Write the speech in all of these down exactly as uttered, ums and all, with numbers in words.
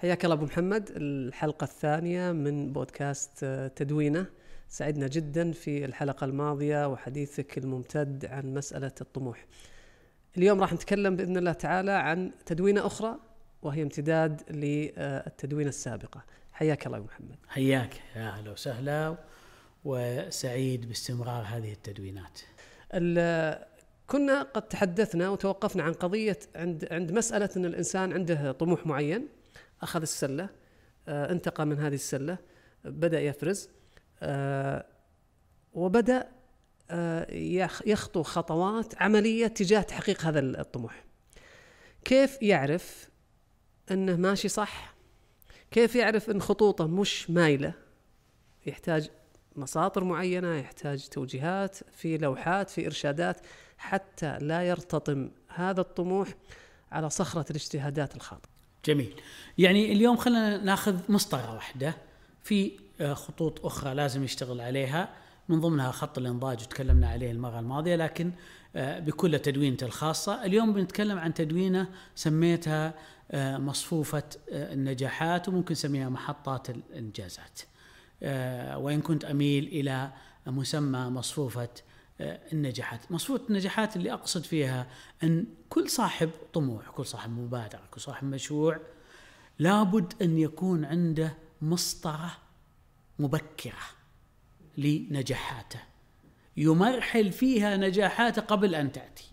حياك الله أبو محمد. الحلقة الثانية من بودكاست تدوينة. سعدنا جدا في الحلقة الماضية وحديثك الممتد عن مسألة الطموح. اليوم راح نتكلم بإذن الله تعالى عن تدوينة أخرى وهي امتداد للتدوينة السابقة. حياك الله أبو محمد. حياك، يا أهلا وسهلا، وسعيد باستمرار هذه التدوينات. كنا قد تحدثنا وتوقفنا عن قضية عند عند مسألة أن الإنسان عنده طموح معين، أخذ السلة، آه، انتقى من هذه السلة، بدأ يفرز، آه، وبدأ آه، يخطو خطوات عملية تجاه تحقيق هذا الطموح. كيف يعرف أنه ماشي صح؟ كيف يعرف أن خطوطه مش مايلة؟ يحتاج مساطر معينة، يحتاج توجيهات في لوحات، في إرشادات، حتى لا يرتطم هذا الطموح على صخرة الاجتهادات الخاطئة. جميل. يعني اليوم خلينا ناخذ مسطرة واحدة، في خطوط أخرى لازم يشتغل عليها، من ضمنها خط الإنضاج تكلمنا عليه المرة الماضية، لكن بكل تدوينته الخاصة. اليوم بنتكلم عن تدوينة سميتها مصفوفة النجاحات، وممكن سميها محطات الإنجازات، وإن كنت أميل إلى مسمى مصفوفة النجاحات. مصفوفة النجاحات اللي أقصد فيها أن كل صاحب طموح، كل صاحب مبادرة، كل صاحب مشروع لابد أن يكون عنده مسطرة مبكرة لنجاحاته، يمرحل فيها نجاحاته قبل أن تأتي،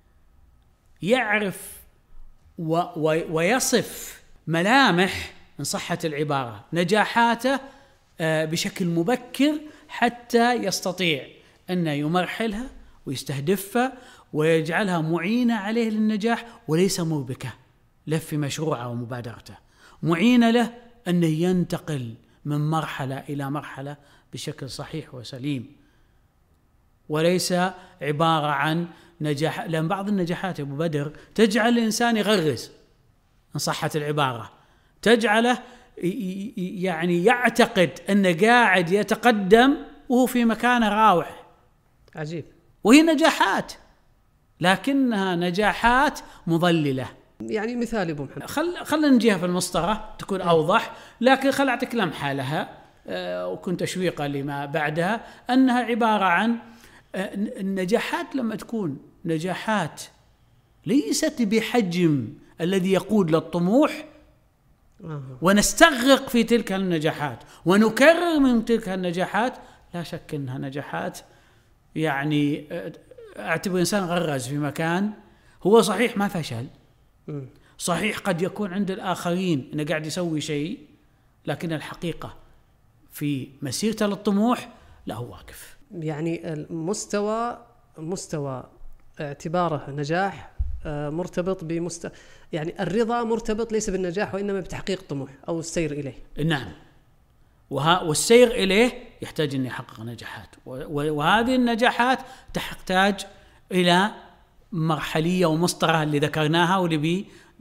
يعرف و و ويصف ملامح، إن صحت العبارة، نجاحاته بشكل مبكر حتى يستطيع أن يمرحلها ويستهدفها ويجعلها معينة عليه للنجاح، وليس مربكة له في مشروعه ومبادرته، معينة له أنه ينتقل من مرحلة إلى مرحلة بشكل صحيح وسليم، وليس عبارة عن نجاح. لأن بعض النجاحات يا أبو بدر تجعل الإنسان يغرز، إن صحت العبارة، تجعله يعني يعتقد أنه قاعد يتقدم وهو في مكانه راوح. عجيب. وهي نجاحات لكنها نجاحات مضللة. يعني مثال ابو محمد، خل خلينا نجيها في المسطرة تكون أوضح، لكن خل أعطيك لمحة لها أه وكنت تشويقا لما بعدها، أنها عبارة عن أه النجاحات لما تكون نجاحات ليست بحجم الذي يقود للطموح، ونستغرق في تلك النجاحات ونكرر من تلك النجاحات، لا شك أنها نجاحات يعني أعتبر إنسان غرز في مكان هو صحيح ما فشل، صحيح قد يكون عند الآخرين أنه قاعد يسوي شيء، لكن الحقيقة في مسيرته للطموح لا هو واقف. يعني المستوى مستوى اعتباره نجاح مرتبط بمست يعني الرضا مرتبط ليس بالنجاح وإنما بتحقيق الطموح أو السير إليه. نعم، وها والسير إليه يحتاج أن يحقق نجاحات، وهذه النجاحات تحتاج إلى مرحلية ومسطرة اللي ذكرناها واللي بي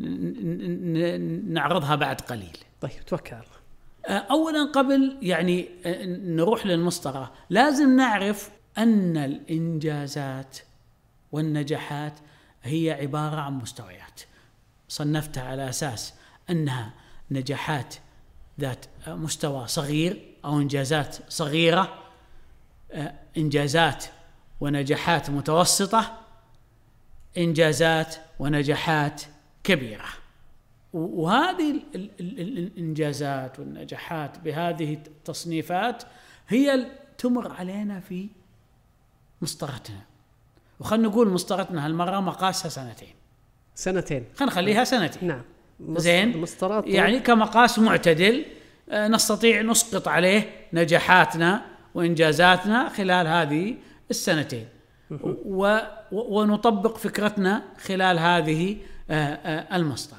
نعرضها بعد قليل. طيب توكل. أولا قبل يعني نروح للمسطرة لازم نعرف أن الإنجازات والنجاحات هي عبارة عن مستويات، صنفتها على أساس أنها نجاحات ذات مستوى صغير أو إنجازات صغيرة، إنجازات ونجاحات متوسطة، إنجازات ونجاحات كبيرة. وهذه الإنجازات والنجاحات بهذه التصنيفات هي تمر علينا في مسطرتنا، وخلنا نقول مسطرتنا هالمرة مقاسها سنتين سنتين خلنا نخليها سنتين. نعم. زين، يعني كمقاس معتدل نستطيع نسقط عليه نجاحاتنا وإنجازاتنا خلال هذه السنتين، و ونطبق فكرتنا خلال هذه المسطرة.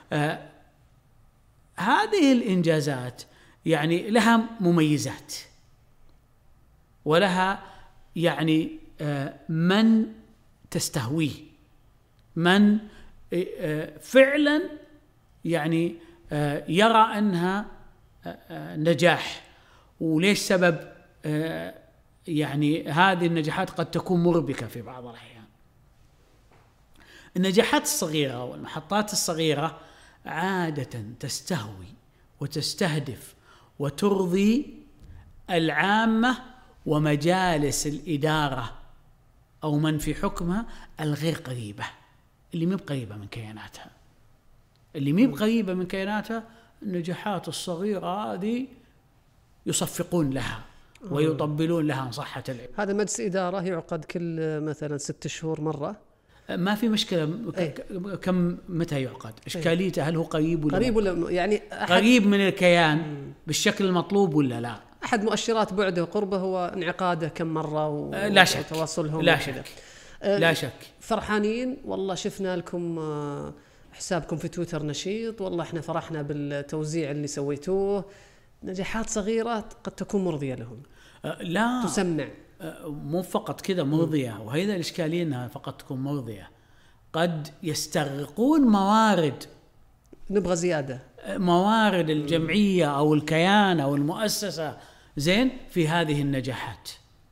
هذه الإنجازات يعني لها مميزات ولها يعني من تستهويه، من فعلا يعني يرى أنها نجاح. وليش سبب يعني هذه النجاحات قد تكون مربكة في بعض الأحيان. النجاحات الصغيرة والمحطات الصغيرة عادة تستهوي وتستهدف وترضي العامة ومجالس الإدارة أو من في حكمها الغير قريبة، اللي مو قريبة من كياناتها، اللي مو قريبة من كياناتها. النجاحات الصغيرة هذه يصفقون لها ويطبلون لها عن صحة العلم. هذا مجلس إدارة يعقد كل مثلا ست شهور مرة، ما في مشكلة. أي. كم متى يعقد؟ إشكاليته هل هو قريب ولا قريب ولا يعني قريب من الكيان مم. بالشكل المطلوب ولا لا؟ أحد مؤشرات بعده وقربه هو انعقاده كم مرة و... لا شك وتواصلهم لا شك أه لا شك. فرحانين والله، شفنا لكم حسابكم في تويتر نشيط، والله احنا فرحنا بالتوزيع اللي سويتوه. نجاحات صغيرة قد تكون مرضية لهم، أه لا تسمع، أه مو فقط كذا مرضية، وهذا الإشكالية أنها فقط تكون مرضية، قد يستغرقون موارد، نبغى زيادة موارد الجمعية أو الكيان أو المؤسسة زين في هذه النجاحات،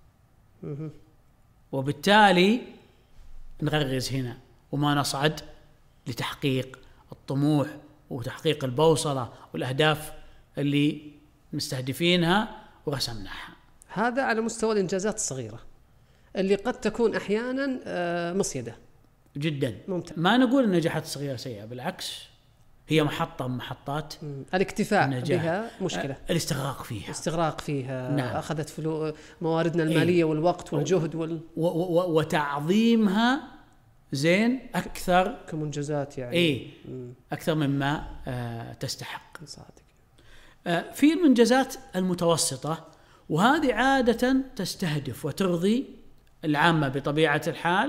وبالتالي نغرز هنا وما نصعد لتحقيق الطموح وتحقيق البوصلة والأهداف اللي مستهدفينها ورسمناها. هذا على مستوى الإنجازات الصغيرة اللي قد تكون أحيانا مصيدة جدا. ممتاز. ما نقول النجاحات الصغيرة سيئة، بالعكس هي محطة من محطات الاكتفاء النجاح. بها مشكلة، الاستغراق فيها استغراق فيها نعم. أخذت فلو مواردنا المالية إيه؟ والوقت والجهد وال... و و وتعظيمها زين أكثر كمنجزات يعني إيه؟ أكثر مما آه تستحق. صادق. آه في المنجزات المتوسطة، وهذه عادة تستهدف وترضي العامة بطبيعة الحال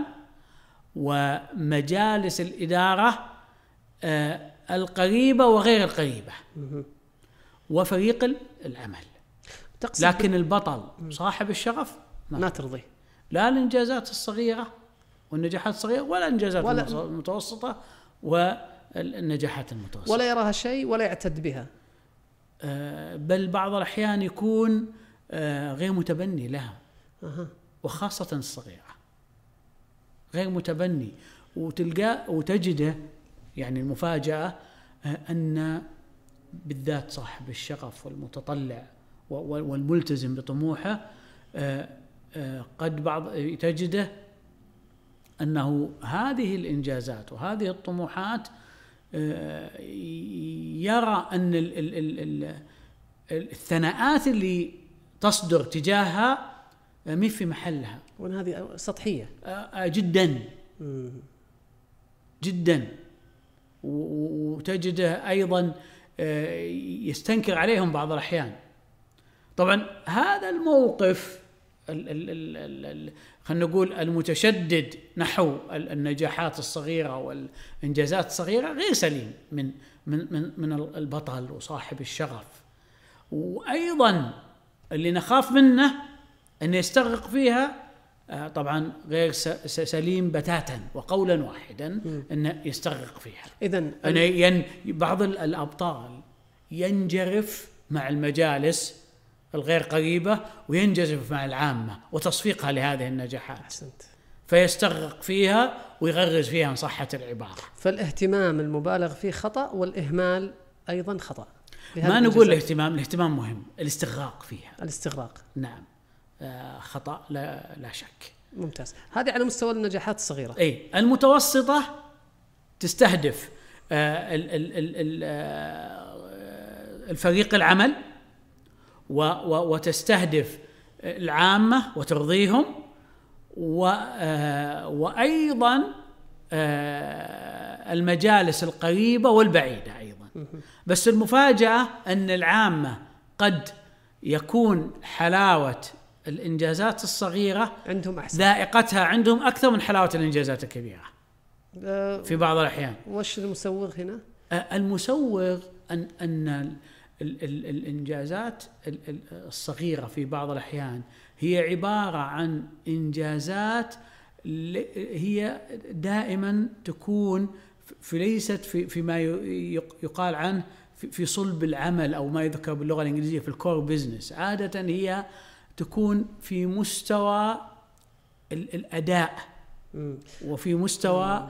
ومجالس الإدارة آه القريبة وغير القريبة وفريق العمل. لكن البطل صاحب الشغف ما, ما ترضي لا الإنجازات الصغيرة والنجاحات الصغيرة ولا الإنجازات ولا المتوسطة والنجاحات المتوسطة، ولا يراها شيء ولا يعتد بها، آه بل بعض الأحيان يكون آه غير متبني لها. أه. وخاصة الصغيرة غير متبني، وتلقى وتجده يعني المفاجأة أن بالذات صاحب الشغف والمتطلع والملتزم بطموحه قد بعض تجده أنه هذه الإنجازات وهذه الطموحات يرى أن الثناءات اللي تصدر تجاهها مي في محلها، وأن هذه سطحية جدا جدا، وتجده أيضا يستنكر عليهم بعض الأحيان. طبعا هذا الموقف خلينا نقول المتشدد نحو النجاحات الصغيرة والإنجازات الصغيرة غير سليم من من من من البطل وصاحب الشغف، وأيضا اللي نخاف منه أن يستغرق فيها طبعا غير سليم بتاتا وقولا واحدا أن يستغرق فيها. إذن أن ين بعض الأبطال ينجرف مع المجالس الغير قريبة وينجذب مع العامة وتصفيقها لهذه النجاحات. أحسنت. فيستغرق فيها ويغرز فيها عن صحة العبارة. فالاهتمام المبالغ فيه خطأ، والإهمال أيضا خطأ. ما نقول الاهتمام، الاهتمام مهم، الاستغراق فيها الاستغراق نعم آه خطأ لا, لا شك. ممتاز. هذه على مستوى النجاحات الصغيرة. أي المتوسطة تستهدف آه ال ال ال ال آه الفريق العمل و و وتستهدف العامة وترضيهم، و آه وأيضا آه المجالس القريبة والبعيدة أيضا. بس المفاجأة أن العامة قد يكون حلاوة الإنجازات الصغيرة عندهم أحسن، ذائقتها عندهم أكثر من حلاوة الإنجازات الكبيرة أه في بعض الأحيان. وش المسوغ هنا؟ أه المسوغ أن أن ال ال ال الإنجازات الصغيرة في بعض الأحيان هي عبارة عن إنجازات هي دائما تكون في ليست في فيما يقال عنه في صلب العمل أو ما يذكر باللغة الإنجليزية في الكور بيزنس. عادة هي تكون في مستوى الأداء وفي مستوى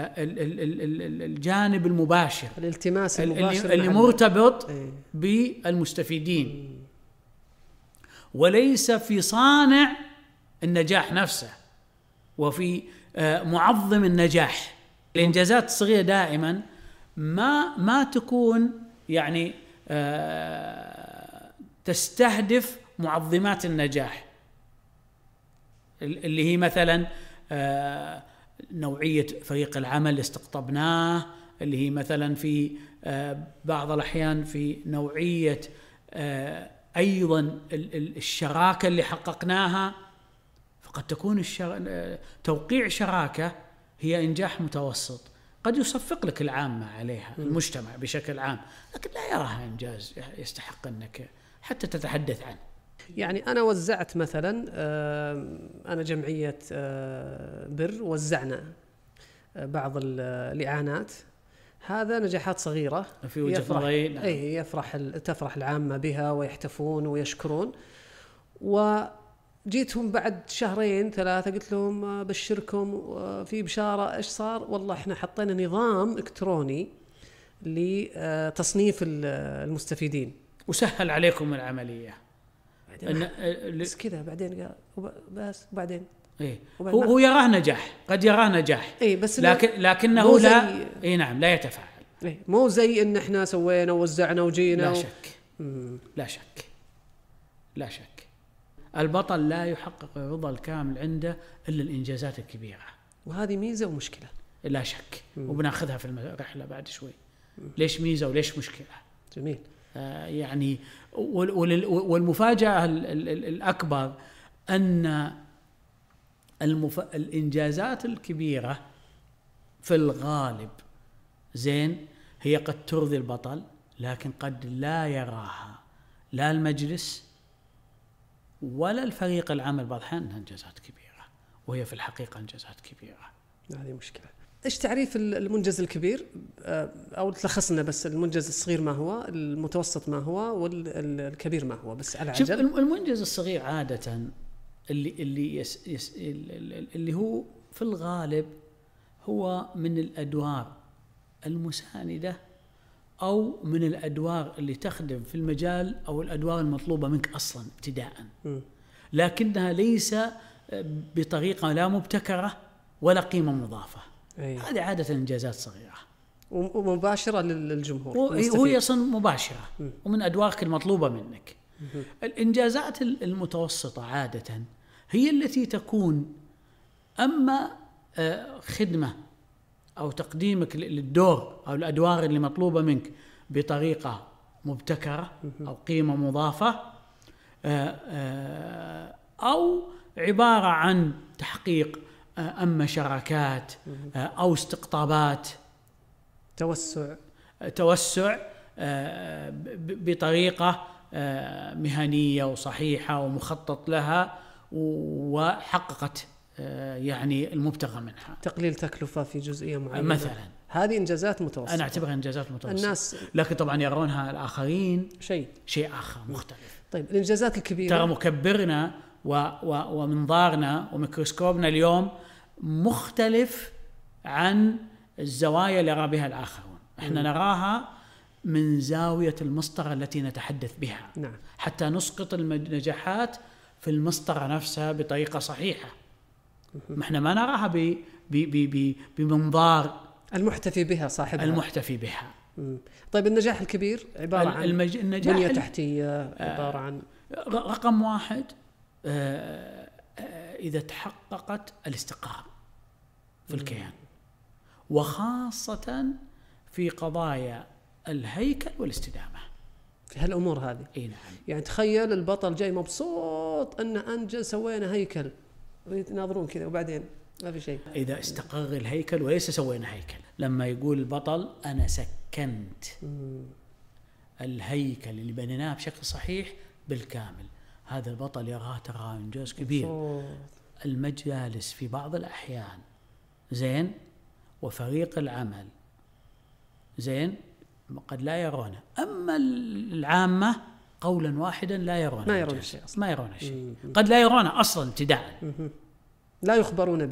الجانب المباشر، الالتماس المباشر اللي مرتبط بالمستفيدين، وليس في صانع النجاح نفسه وفي معظم النجاح. الإنجازات الصغيرة دائما ما ما تكون يعني تستهدف معظمات النجاح، اللي هي مثلا نوعية فريق العمل اللي استقطبناه، اللي هي مثلا في بعض الأحيان في نوعية أيضا الشراكة اللي حققناها. فقد تكون الشر... توقيع شراكة هي إنجاح متوسط، قد يصفق لك العامة عليها، المجتمع بشكل عام، لكن لا يراها إنجاز يستحق أنك حتى تتحدث عنه. يعني أنا وزعت مثلا، أنا جمعية بر وزعنا بعض الإعانات، هذا نجاحات صغيرة في وجهة نظري. نعم. أي يفرح تفرح العامة بها ويحتفون ويشكرون. وجيتهم بعد شهرين ثلاثة قلت لهم بشركم في بشارة. إيش صار؟ والله إحنا حطينا نظام إلكتروني لتصنيف المستفيدين وسهل عليكم العملية. إن بس كذا بعدين قال بس وبعدين إيه هو, هو يراه نجاح، قد يراه نجاح، إيه بس لكن لكنه لا إيه نعم لا يتفاعل. إيه مو زي إن إحنا سوينا ووزعنا وجينا لا و... شك لا شك لا شك البطل لا يحقق الرضا الكامل عنده إلا الإنجازات الكبيرة، وهذه ميزة ومشكلة لا شك. مم. وبناخذها في الرحلة بعد شوي. مم. ليش ميزة وليش مشكلة؟ جميل. آه يعني والمفاجأة الأكبر أن المف... الإنجازات الكبيرة في الغالب زين هي قد ترضي البطل، لكن قد لا يراها لا المجلس ولا الفريق العمل بعض الأحيان أنها إنجازات كبيرة، وهي في الحقيقة إنجازات كبيرة. هذه مشكلة. إيش تعريف المنجز الكبير؟ أو تلخصنا بس المنجز الصغير ما هو، المتوسط ما هو، والكبير ما هو، بس على عجل. شوف المنجز الصغير عادة اللي اللي يس يس اللي هو في الغالب هو من الأدوار المساندة أو من الأدوار اللي تخدم في المجال أو الأدوار المطلوبة منك أصلاً ابتداءً، لكنها ليس بطريقة لا مبتكرة ولا قيمة مضافة. أيه. هذه عادة إنجازات صغيرة ومباشرة للجمهور، وهي أصلاً مباشرة م. ومن أدوارك المطلوبة منك. م. الإنجازات المتوسطة عادة هي التي تكون أما خدمة أو تقديمك للدور أو الأدوار اللي مطلوبة منك بطريقة مبتكرة أو قيمة مضافة، أو عبارة عن تحقيق أما شراكات أو استقطابات، توسع توسع بطريقة مهنية وصحيحة ومخطط لها وحققت يعني المبتغى منها، تقليل تكلفة في جزئية معينة مثلا. هذه إنجازات متوسطة، أنا أعتبرها إنجازات متوسطة. الناس لكن طبعا يرونها الآخرين شيء شيء آخر مختلف. طيب الإنجازات الكبيرة، ترى مكبرنا و و ومنظارنا وميكروسكوبنا اليوم مختلف عن الزوايا اللي يرى بها الآخرون. إحنا م. نراها من زاوية المسطرة التي نتحدث بها. نعم. حتى نسقط النجاحات في المسطرة نفسها بطريقة صحيحة. ما احنا ما نراها ب ب ب بمنظار المحتفي بها صاحبها، المحتفي بها. مم. طيب النجاح الكبير عبارة عن المج... بنية تحتية، عبارة عن رقم واحد آه آه إذا تحققت الاستقرار في الكيان، وخاصة في قضايا الهيكل والاستدامة، في هالأمور هذه. إيه نعم. يعني تخيل البطل جاي مبسوط أن أنجز، سوينا هيكل، يناظرون كذا وبعدين ما في شيء. إذا استقر الهيكل وليس سوينا هيكل، لما يقول البطل أنا سكنت مم. الهيكل اللي بنيناه بشكل صحيح بالكامل، هذا البطل يراه ترى إنجاز كبير. صوت. المجالس في بعض الأحيان زين وفريق العمل زين قد لا يرونه، أما العامة قولا واحدا لا يرونه، ما يرون شيء أصلا. ما يرون شيء، قد لا يرونه أصلا ابتداء، لا يخبرون به.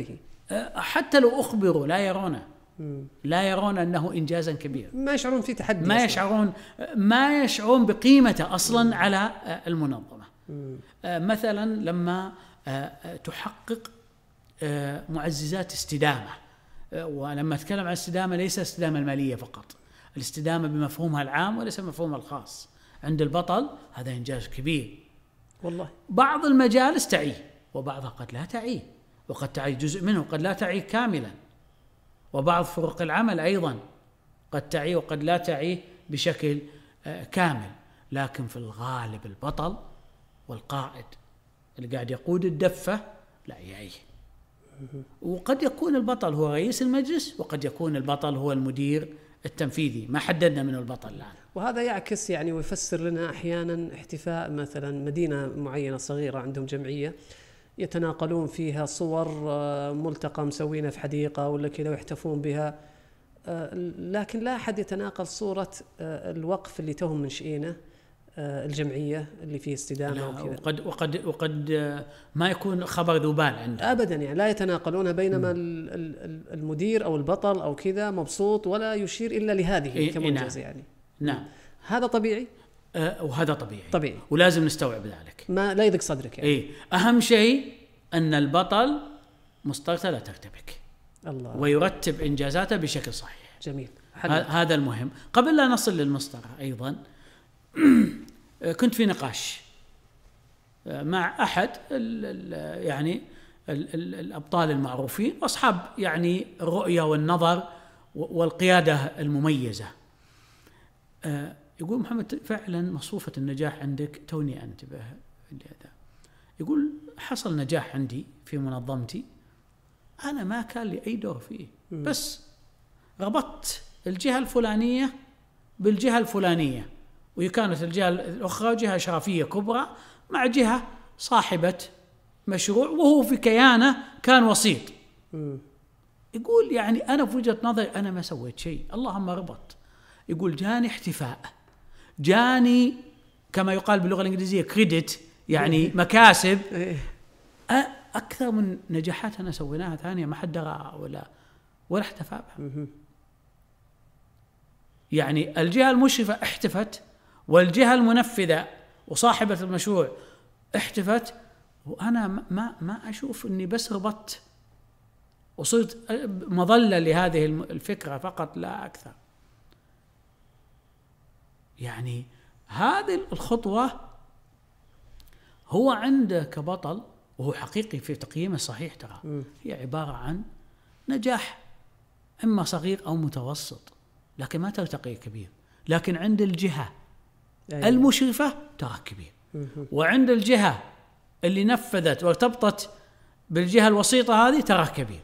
حتى لو أخبروا لا يرونه، لا يرون أنه إنجازا كبير، ما يشعرون في تحدي، ما يشعرون ما يشعرون بقيمته أصلا على المنظمة. مثلا لما تحقق معززات استدامة، ولما أتكلم عن الاستدامة ليس الاستدامة المالية فقط، الاستدامة بمفهومها العام وليس مفهومها الخاص. عند البطل هذا إنجاز كبير والله. بعض المجالس تعيه وبعضها قد لا تعيه، وقد تعي جزء منه قد لا تعيه كاملا، وبعض فرق العمل أيضا قد تعيه وقد لا تعيه بشكل كامل. لكن في الغالب البطل والقائد اللي قاعد يقود الدفة لا يعيه. وقد يكون البطل هو رئيس المجلس، وقد يكون البطل هو المدير التنفيذي، ما حددنا من البطل الآن. وهذا يعكس يعني ويفسر لنا أحيانا احتفاء مثلا مدينة معينة صغيرة عندهم جمعية يتناقلون فيها صور ملتقى مسوينه في حديقة ولا كذا ويحتفون بها، لكن لا أحد يتناقل صورة الوقف اللي توهم منشئينه، الجمعية اللي فيه استدامة وكذا. وقد وقد وقد ما يكون خبر ذوبان عنده أبدا، يعني لا يتناقلونها، بينما م. المدير أو البطل أو كذا مبسوط ولا يشير إلا لهذه إيه كمنجز. نعم. يعني نعم، هذا طبيعي. أه وهذا طبيعي طبيعي ولازم نستوعب ذلك، ما لا يضيق صدرك يعني. إيه أهم شيء أن البطل مسطرته لا ترتبك الله، ويرتب إنجازاته بشكل صحيح. جميل، هذا المهم. قبل لا نصل للمسطرة أيضا كنت في نقاش مع أحد ال ال يعني ال ال الأبطال المعروفين وأصحاب يعني الرؤية والنظر والقيادة المميزة. يقول محمد فعلا مصفوفة النجاح عندك توني أنتبه لهذا. يقول حصل نجاح عندي في منظمتي، أنا ما كان لي أي دور فيه، بس ربطت الجهة الفلانية بالجهة الفلانية، وكانت الجهة الأخرى جهة إشرافية كبرى مع جهة صاحبة مشروع، وهو في كيانه كان وسيط. يقول يعني أنا في وجهة نظري أنا ما سويت شيء، اللهم ربط. يقول جاني احتفاء، جاني كما يقال باللغة الإنجليزية كريدت، يعني مكاسب أكثر من نجاحات أنا سويناها ثانية ما حد درى ولا ولا احتفى بها. يعني الجهة المشرفة احتفت، والجهة المنفذة وصاحبة المشروع احتفت، وأنا ما ما أشوف إني بس ربطت وصرت مظلة لهذه الفكرة فقط لا أكثر. يعني هذه الخطوة هو عنده كبطل، وهو حقيقي في تقييمه الصحيح ترى هي عبارة عن نجاح إما صغير أو متوسط، لكن ما ترتقي كبير. لكن عند الجهة أيوة. المشرفة ترى كبير، وعند الجهة اللي نفذت وارتبطت بالجهة الوسيطة هذه ترى كبير.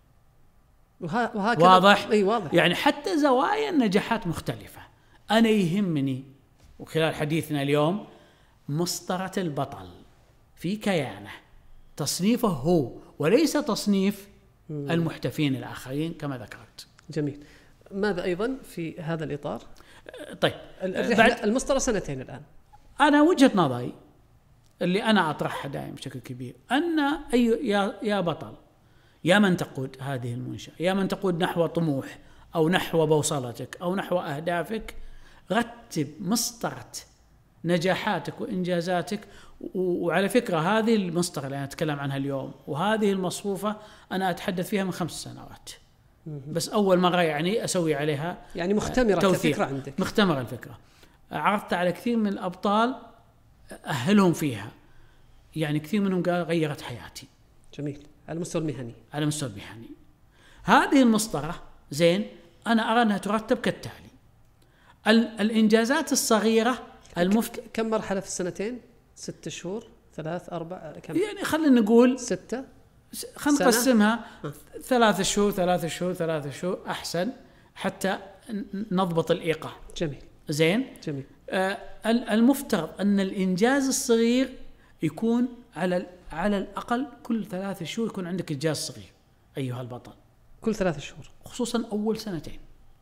وهكذا واضح؟ أي واضح. يعني حتى زوايا النجاحات مختلفة. أنا يهمني وخلال حديثنا اليوم مسطرة البطل في كيانه، تصنيفه هو وليس تصنيف مم. المحتفين الآخرين كما ذكرت. جميل. ماذا أيضا في هذا الإطار؟ طيب بعد المسطرة سنتين الآن. أنا وجهة نظري اللي أنا أطرحها دائما بشكل كبير أن أي يا يا بطل، يا من تقود هذه المنشأة، يا من تقود نحو طموح أو نحو بوصلتك أو نحو أهدافك، رتب مسطرة نجاحاتك وإنجازاتك. وعلى فكرة هذه المسطرة اللي أنا أتكلم عنها اليوم وهذه المصفوفة أنا أتحدث فيها من خمس سنوات، بس أول مرة يعني أسوي عليها يعني مختمرة كفكرة عندك. مختمرة الفكرة، عرضت على كثير من الأبطال أهلهم فيها، يعني كثير منهم قال غيرت حياتي. جميل. على المستوى المهني. على المستوى المهني هذه المسطرة زين أنا أرى أنها ترتب كالتالي: الإنجازات الصغيرة المفت... كم مرحلة في السنتين؟ ست شهور، ثلاث، أربع، كم؟ يعني خلينا نقول ستة. خلينا نقسمها ثلاث شهور ثلاث شهور ثلاث شهور أحسن حتى نضبط الإيقاع. جميل. زين. جميل. آه المفترض أن الإنجاز الصغير يكون على على الأقل كل ثلاث شهور يكون عندك إنجاز صغير أيها البطل. كل ثلاث شهور. خصوصا أول سنتين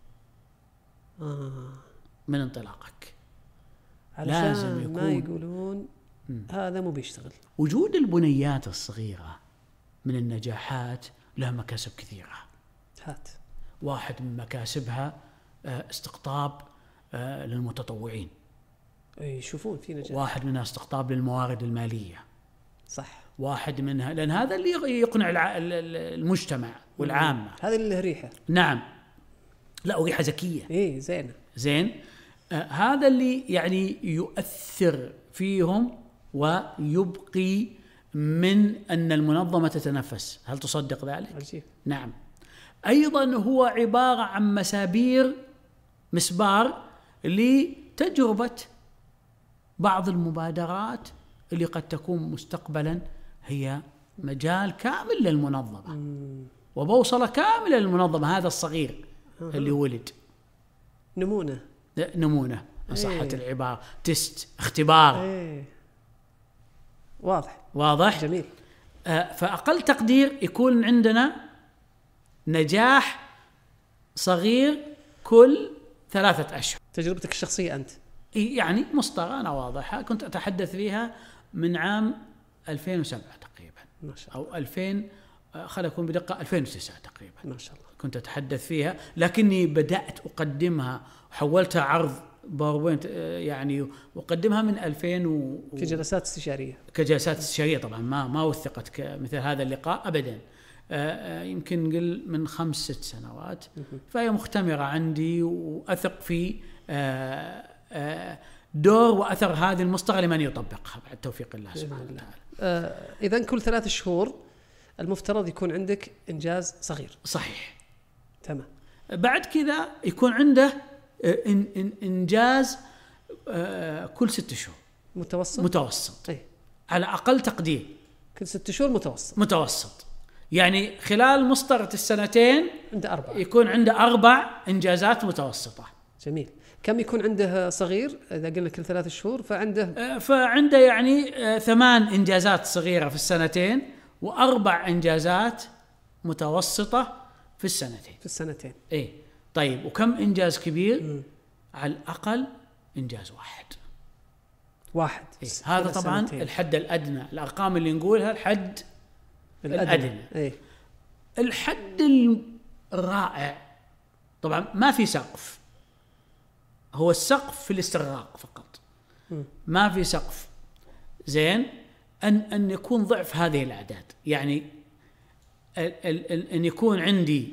آه. من انطلاقك. لازم يكون ما يقولون م. هذا مو بيشتغل. وجود البنيات الصغيرة من النجاحات له مكاسب كثيرة. هات. واحد من مكاسبها استقطاب للمتطوعين. يشوفون في نجاح. واحد منها استقطاب للموارد المالية. صح. واحد منها لأن هذا اللي يقنع المجتمع والعامة. هذا اللي له ريحة. نعم. لا وريحة زكية. إيه زين. زين. آه هذا اللي يعني يؤثر فيهم ويبقي من أن المنظمة تتنفس. هل تصدق ذلك؟ عجيب. نعم. أيضا هو عبارة عن مسابير مسبار لتجربة بعض المبادرات اللي قد تكون مستقبلا هي مجال كامل للمنظمة مم. وبوصلة كاملة للمنظمة. هذا الصغير اللي ولد نمونة نمونة إن صحت ايه. العبارة تست اختبار. ايه. واضح. واضح. جميل. آه فأقل تقدير يكون عندنا نجاح صغير كل ثلاثة أشهر. تجربتك الشخصية أنت؟ يعني مسطرة واضحة كنت أتحدث فيها من عام ألفين وسبعة تقريبا. ما شاء الله. أو ألفين خلينا نكون بدقة ألفين وتسعة تقريبا. ما شاء الله. كنت أتحدث فيها لكني بدأت أقدمها وحولتها عرض باوربوينت يعني وقدمها من ألفين و... في جلسات استشارية. كجلسات استشارية طبعا ما ما وثقت كمثل هذا اللقاء أبدا. يمكن نقل من خمس ست سنوات. فهي مختمرة عندي وأثق في دور وأثر هذه المسطرة لمن يطبقها بعد توفيق الله سبحانه وتعالى. آه إذن كل ثلاث شهور المفترض يكون عندك إنجاز صغير. صحيح. تمام. بعد كذا يكون عنده إن إن إنجاز كل ست شهور. متوسط. متوسط. أي. على أقل تقدير. كل ست شهور متوسط. متوسط. يعني خلال مسطرة السنتين عنده أربعة. يكون عنده أربع إنجازات متوسطة. جميل. كم يكون عنده صغير إذا قلنا كل ثلاث شهور فعنده فعنده يعني ثمان إنجازات صغيرة في السنتين وأربع إنجازات متوسطة في السنتين. في السنتين. إيه. طيب وكم إنجاز كبير؟ م. على الأقل إنجاز واحد. واحد. إيه. هذا طبعا سنتين. الحد الأدنى. الأرقام اللي نقولها الحد الأدنى, الأدنى. إيه. الحد الرائع طبعا ما في سقف. هو السقف في الاستغراق فقط. م. ما في سقف. زين. أن أن يكون ضعف هذه الأعداد. يعني ال ال ال أن يكون عندي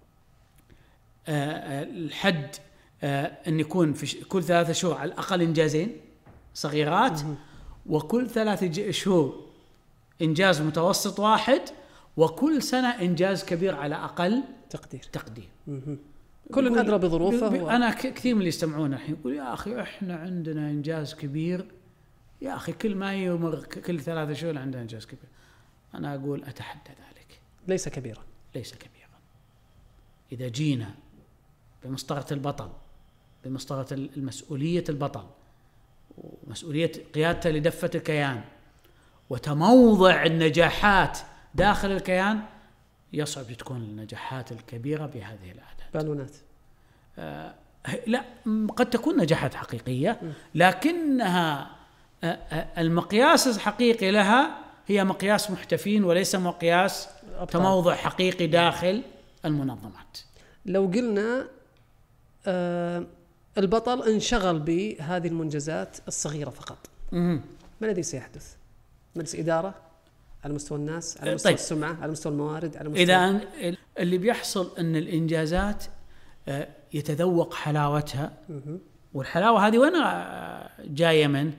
آه الحد آه أن يكون في كل ثلاثة شهور على الأقل إنجازين صغيرات. م. وكل ثلاثة شهور إنجاز متوسط واحد وكل سنة إنجاز كبير على أقل تقدير. تقدير. م. كل أدرى بظروفه. أنا كثير من اللي يستمعون الحين يقول يا أخي إحنا عندنا إنجاز كبير. يا أخي كل ما يمر كل ثلاثة شهور عندنا إنجاز كبير. أنا أقول أتحدى ذلك. ليس كبيرا. ليس كبيرا. إذا جينا بمسطرة البطل بمسطرة المسؤولية البطل ومسؤولية قيادته لدفة الكيان وتموضع النجاحات داخل الكيان يصعب تكون النجاحات الكبيرة بهذه الأعداد. بالونات. آه لا قد تكون نجاحات حقيقية لكنها آه آه المقياس الحقيقي لها هي مقياس محتفين وليس مقياس أبطال. تموضع حقيقي داخل المنظمات. لو قلنا آه البطل انشغل بهذه المنجزات الصغيرة فقط ما الذي سيحدث؟ مجلس إدارة على مستوى الناس على مستوى طيب. السمعة على مستوى الموارد على مستوى إذا اللي بيحصل أن الإنجازات يتذوق حلاوتها والحلاوة هذه وين جاية من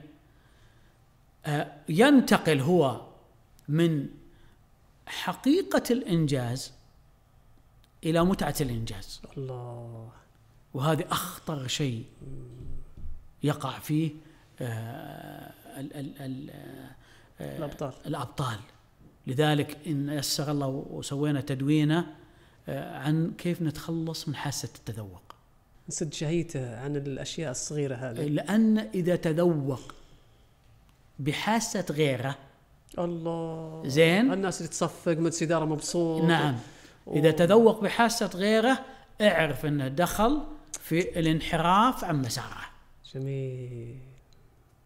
ينتقل هو من حقيقة الإنجاز إلى متعة الإنجاز. الله. وهذه أخطر شيء يقع فيه ال ال ال الأبطال. الأبطال. لذلك إن يسر الله وسوينا تدوينه عن كيف نتخلص من حاسة التذوق. نسد شهيته عن الأشياء الصغيرة هذه. لأن إذا تذوق بحاسة غيره الله زين الناس اللي تصفق مجلس إدارة مبسوط. نعم. إذا تذوق بحاسة غيره اعرف أنه دخل في الانحراف عن مساره. جميل.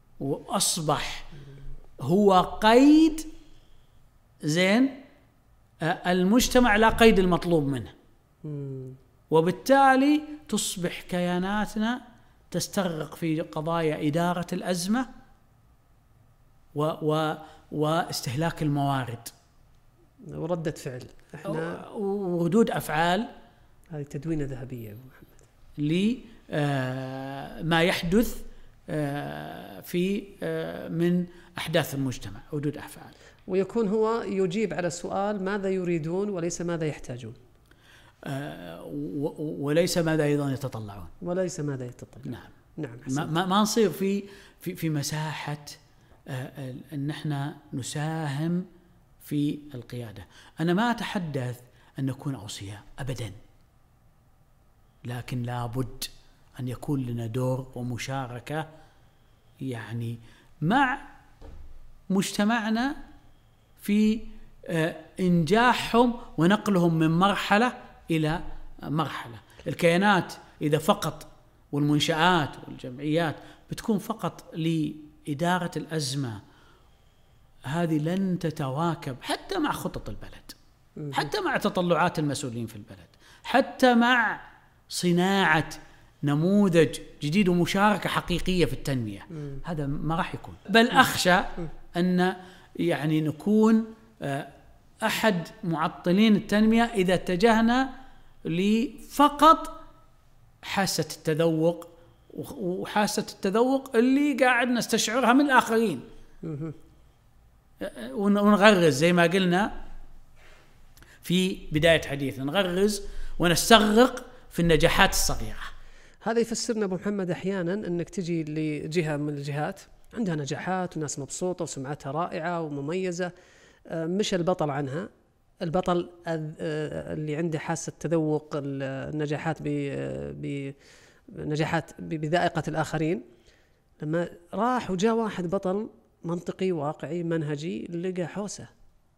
وأصبح هو قيد زين المجتمع لا قيد المطلوب منه، وبالتالي تصبح كياناتنا تستغرق في قضايا إدارة الأزمة و و واستهلاك الموارد وردة فعل، احنا وردود أفعال. هذه تدوينة ذهبية أبو محمد لما يحدث في من أحداث المجتمع، ردود أفعال. ويكون هو يجيب على السؤال ماذا يريدون وليس ماذا يحتاجون، وليس ماذا أيضا يتطلعون، وليس ماذا يتطلعون. نعم نعم. ما ما نصير في في في مساحة أن احنا نساهم في القيادة. أنا ما أتحدث أن نكون أوصياء أبدا، لكن لابد أن يكون لنا دور ومشاركة يعني مع مجتمعنا في إنجاحهم ونقلهم من مرحلة إلى مرحلة. الكيانات إذا فقط والمنشآت والجمعيات بتكون فقط لإدارة الأزمة، هذه لن تتواكب حتى مع خطط البلد، حتى مع تطلعات المسؤولين في البلد، حتى مع صناعة نموذج جديد ومشاركة حقيقية في التنمية. هذا ما راح يكون، بل أخشى أن يعني نكون أحد معطلين التنمية إذا اتجهنا لفقط حاسة التذوق، وحاسة التذوق اللي قاعد نستشعرها من الآخرين، ونغرز زي ما قلنا في بداية حديثنا، نغرز ونستغرق في النجاحات الصغيرة. هذا يفسرنا أبو محمد أحيانا أنك تجي لجهة من الجهات عندها نجاحات وناس مبسوطة وسمعتها رائعة ومميزة، مش البطل عنها، البطل اللي عنده حاسة تذوق النجاحات بنجاحات بذائقة الآخرين. لما راح وجاء واحد بطل منطقي واقعي منهجي، لقى حوسة،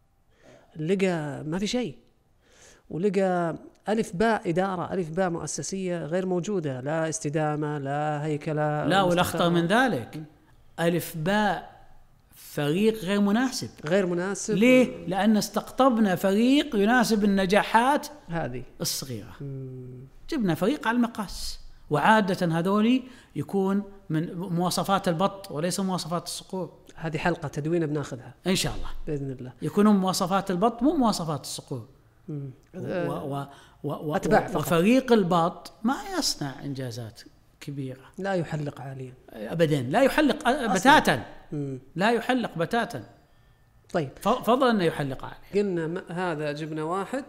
لقى ما في شيء، ولقى ألف باء إدارة، ألف باء مؤسسية غير موجودة، لا استدامة لا هيكلة، لا والأخطر من ذلك ألف باء فريق غير مناسب. غير مناسب ليه؟ لأن استقطبنا فريق يناسب النجاحات هذه الصغيرة. مم. جبنا فريق على المقاس، وعادة هذولي يكون من مواصفات البط وليس مواصفات الصقور. هذه حلقة تدوين بناخذها إن شاء الله بإذن الله. يكونون مواصفات البط مو مواصفات الصقور. و و و أتباع فقط. وفريق البط ما يصنع إنجازات كبيرة، لا يحلق عاليا أبدا، لا يحلق بتاتا، لا يحلق بتاتا. طيب فضلا أنه يحلق عاليا. قلنا هذا جبنا واحد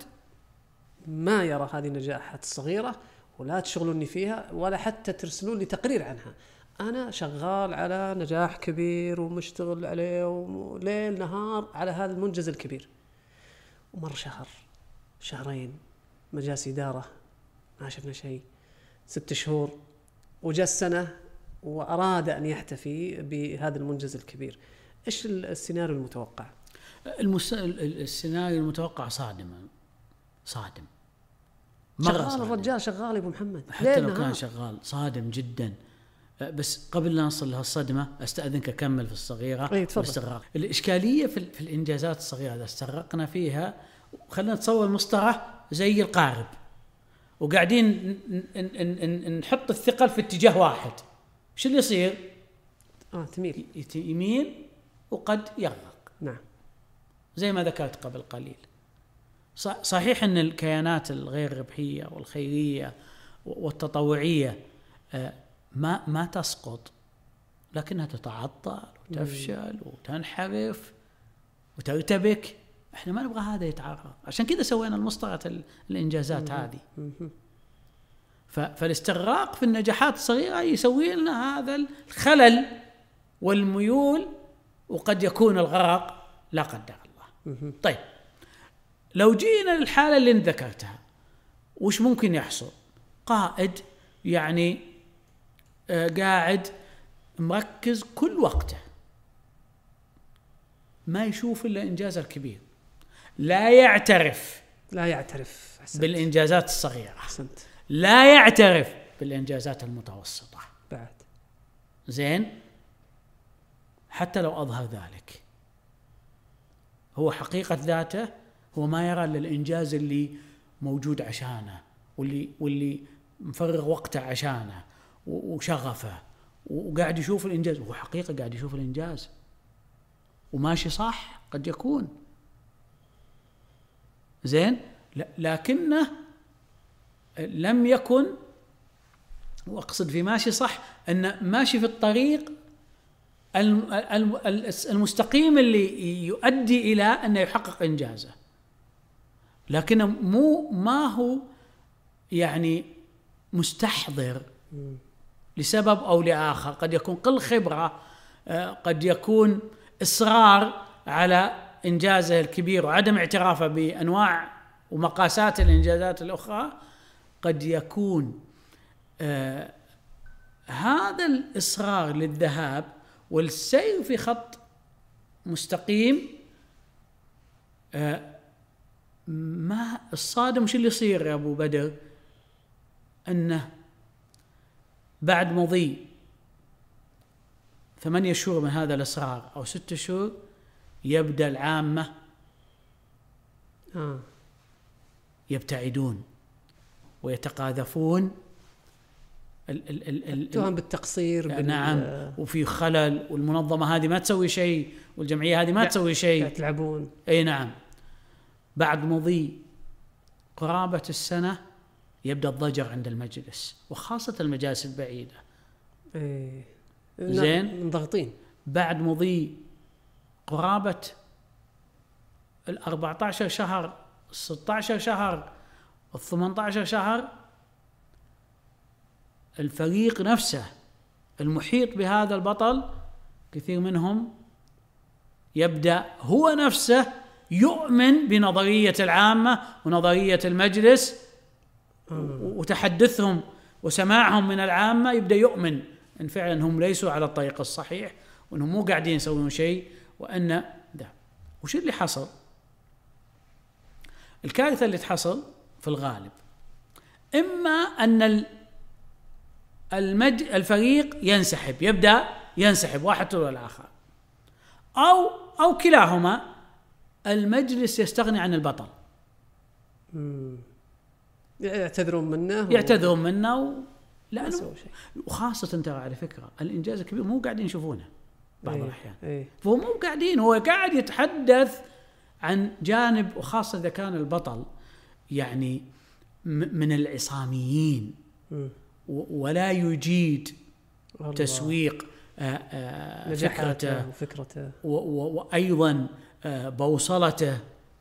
ما يرى هذه النجاحات الصغيرة، ولا تشغلوني فيها ولا حتى ترسلون لي تقرير عنها. أنا شغال على نجاح كبير ومشتغل عليه ليل نهار على هذا المنجز الكبير، ومر شهر شهرين مجالس إدارة ما شفنا شيء، ست شهور وجاء السنة وأراد أن يحتفي بهذا المنجز الكبير. إيش السيناريو المتوقع؟ المس... السيناريو المتوقع صادم صادم شغال الرجال، شغال أبو محمد حتى لو كان شغال صادم جدا. بس قبل لا نصل لهالصدمة أستأذنك أكمل في الصغيرة والاستغراق. الإشكالية في, في الإنجازات الصغيرة إذا استغرقنا فيها، خلينا نتصور المسطرة زي القارب وقاعدين نحط الثقل في اتجاه واحد، شو اللي يصير؟ آه تميل يمين وقد يغرق. نعم زي ما ذكرت قبل قليل. صحيح أن الكيانات الغير ربحية والخيرية والتطوعية ما ما تسقط، لكنها تتعطل وتفشل وتنحرف وترتبك. احنا ما نبغى هذا يتعرض، عشان كذا سوينا المسطرة الإنجازات هذه. فالاستغراق في النجاحات الصغيرة يسوي لنا هذا الخلل والميول، وقد يكون الغرق لا قدر الله. طيب لو جينا للحالة اللي ذكرتها، وش ممكن يحصل؟ قائد يعني آه قاعد مركز كل وقته، ما يشوف إلا إنجاز الكبير، لا يعترف لا يعترف بالإنجازات الصغيرة، أحسنت. لا يعترف بالإنجازات المتوسطة بعد. زين، حتى لو أظهر ذلك، هو حقيقة ذاته هو ما يرى للإنجاز اللي موجود عشانه واللي واللي مفرغ وقته عشانه وشغفه وقاعد يشوف الإنجاز، وهو حقيقة قاعد يشوف الإنجاز وماشي صح قد يكون زين، لكنه لم يكن، وأقصد في ماشي صح أنه ماشي في الطريق المستقيم اللي يؤدي إلى أنه يحقق إنجازه، لكنه مو ما هو يعني مستحضر لسبب أو لآخر. قد يكون قل خبرة، قد يكون إصرار على إنجازه الكبير وعدم اعترافه بأنواع ومقاسات الإنجازات الأخرى. قد يكون آه هذا الإصرار للذهاب والسير في خط مستقيم، آه ما الصادم وش اللي يصير يا أبو بدر؟ أنه بعد مضي ثمانية شهور من هذا الإصرار أو ستة شهور يبدأ العامة آه. يبتعدون ويتقاذفون التهم بالتقصير. نعم، وفي خلل، والمنظمة هذه ما تسوي شيء، والجمعية هذه ما تسوي شيء، يتلعبون. أي نعم. بعد مضي قرابة السنة يبدأ الضجر عند المجلس، وخاصة المجالس البعيدة. إيه. زين، منضغطين. بعد مضي قرابة الأربعة عشر شهر، الستة عشر شهر، الثمانية عشر شهر، الفريق نفسه المحيط بهذا البطل كثير منهم يبدأ هو نفسه يؤمن بنظرية العامة ونظرية المجلس، وتحدثهم وسماعهم من العامة يبدأ يؤمن أن فعلا هم ليسوا على الطريق الصحيح، وأنهم مو قاعدين يسوون شيء، وأن ده. وش اللي حصل؟ الكارثة اللي تحصل في الغالب إما أن المج... الفريق ينسحب، يبدأ ينسحب واحد تلو الآخر، أو أو كلاهما، المجلس يستغني عن البطل، يعتذرون منه يعتذرون و... منه و... لأنه وخاصة ترى على فكرة الإنجاز الكبير مو قاعدين يشوفونه بعض ايه الأحيان، ايه. فهو مو قاعدين، هو قاعد يتحدث عن جانب، وخاصة إذا كان البطل يعني من العصاميين م. ولا يجيد الله. تسويق فكرته وفكرته وأيضا بوصلته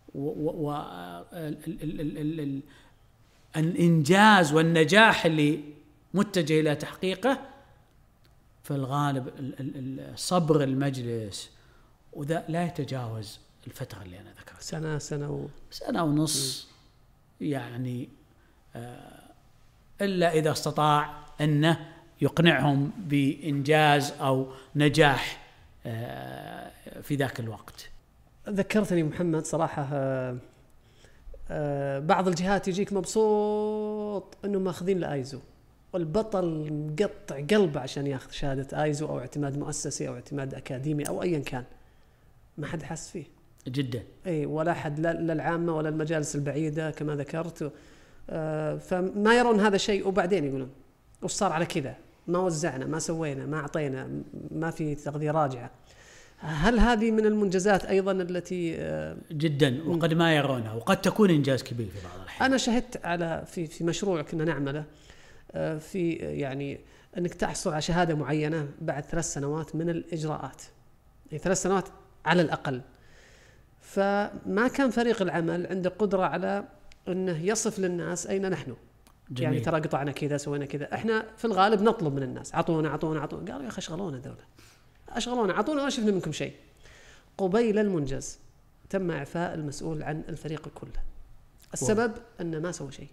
والإنجاز والنجاح اللي متجه إلى تحقيقه. في الغالب صبر المجلس وذا لا يتجاوز الفترة اللي أنا ذكرتها، سنة سنة و... سنة ونص م. يعني آه إلا إذا استطاع أنه يقنعهم بإنجاز أو نجاح آه في ذاك الوقت. ذكرتني محمد صراحة، آه آه بعض الجهات يجيك مبسوط أنه ماخذين الآيزو، والبطل مقطع قلبه عشان ياخذ شهادة آيزو أو اعتماد مؤسسي أو اعتماد أكاديمي أو أيا كان، ما حد حس فيه جدا، أي ولا حد، لا للعامة ولا المجالس البعيدة كما ذكرت. آه فما يرون هذا الشيء، وبعدين يقولون وش صار على كذا، ما وزعنا، ما سوينا، ما أعطينا، ما في تغذية راجعة. هل هذه من المنجزات أيضا التي آه جدا وقد ما يرونها، وقد تكون إنجاز كبير في بعض الأحيان. أنا شهدت على في في مشروع كنا نعمله آه في يعني أنك تحصل على شهادة معينة بعد ثلاث سنوات من الإجراءات، يعني ثلاث سنوات على الأقل. فما كان فريق العمل عنده قدرة على أنه يصف للناس أين نحن. جميل. يعني ترى قطعنا كذا، سوينا كذا. احنا في الغالب نطلب من الناس عطونا عطونا عطونا، قالوا يا أخي اشغلونا دولة، اشغلونا عطونا، ما شفنا منكم شيء. قبيل المنجز تم إعفاء المسؤول عن الفريق كله. السبب أنه ما سوى شيء،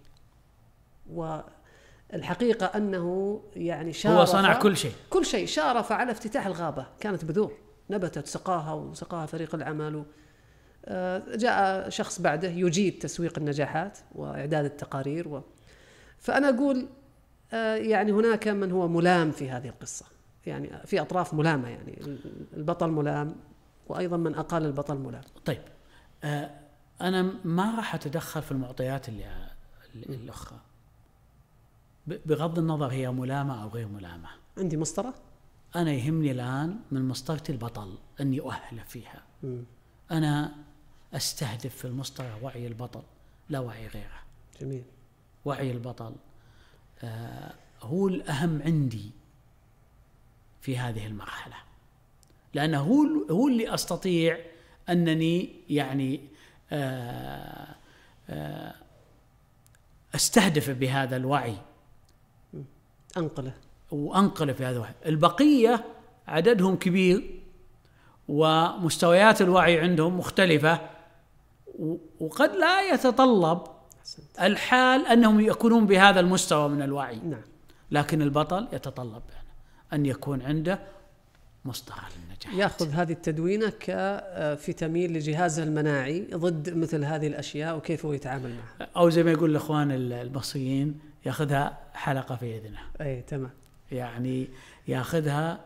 والحقيقة أنه يعني شارف، هو صنع كل شيء كل شيء شارف على افتتاح الغابة، كانت بذور نبتت سقاها وسقاها فريق العمل و جاء شخص بعده يجيد تسويق النجاحات وإعداد التقارير و... فأنا أقول يعني هناك من هو ملام في هذه القصة، يعني في أطراف ملامة، يعني البطل ملام وأيضا من أقال البطل ملام. طيب، أنا ما راح أتدخل في المعطيات اللي الأخرى بغض النظر هي ملامة أو غير ملامة. عندي مسطرة، أنا يهمني الآن من مسطرة البطل أني أؤهل فيها. م. أنا أستهدف في المسطرة وعي البطل لا وعي غيره. جميل. وعي البطل آه هو الأهم عندي في هذه المرحلة، لأنه هو هو اللي أستطيع أنني يعني آه آه أستهدف بهذا الوعي، أنقله وأنقله في هذا الوعي. البقية عددهم كبير ومستويات الوعي عندهم مختلفة، وقد لا يتطلب الحال أنهم يكونون بهذا المستوى من الوعي. نعم. لكن البطل يتطلب أن يكون عنده مسطرة للنجاح، يأخذ هذه التدوينة في تميل لجهازه المناعي ضد مثل هذه الأشياء وكيف هو يتعامل معها، أو زي ما يقول الأخوان المصريين يأخذها حلقة في إذنه. أي تمام. يعني يأخذها